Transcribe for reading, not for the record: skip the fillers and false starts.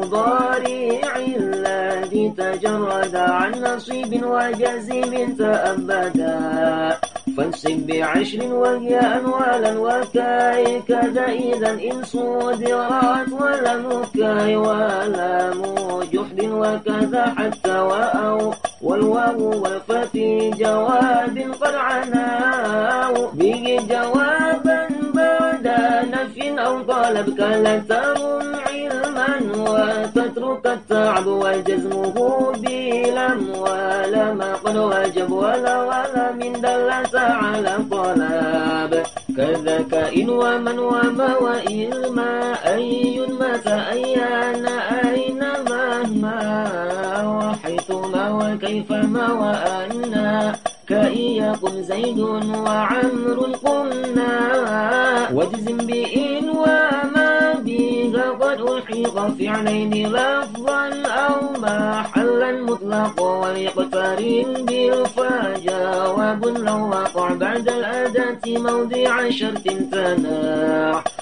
المضارع الذي تجرد عن نصيب وجزم تأبدا فانصب بعشر وهي أنوالا وكاي كذا إذا إن صدرت ولم كاي ولم جحد وكذا حتى وأو والواو والفتي جواب قد عناه به جوابا بعد نفي أو طلب كلا ترم علما وتترك التعب وجزمه بلم ولما قد وجب ولا من دلت على طلب كذاك إن ومن وما وإلما أي متى أيان أين مهما وحيثما وكيفما وأنا كأي يقم زيد وعمر قمنا واجزم بإن وما بها قد ألحق فعلين لفظا أو محلا مطلق وليقترن بالفا جواب لو وقع بعد الأداة موضع شرط تناح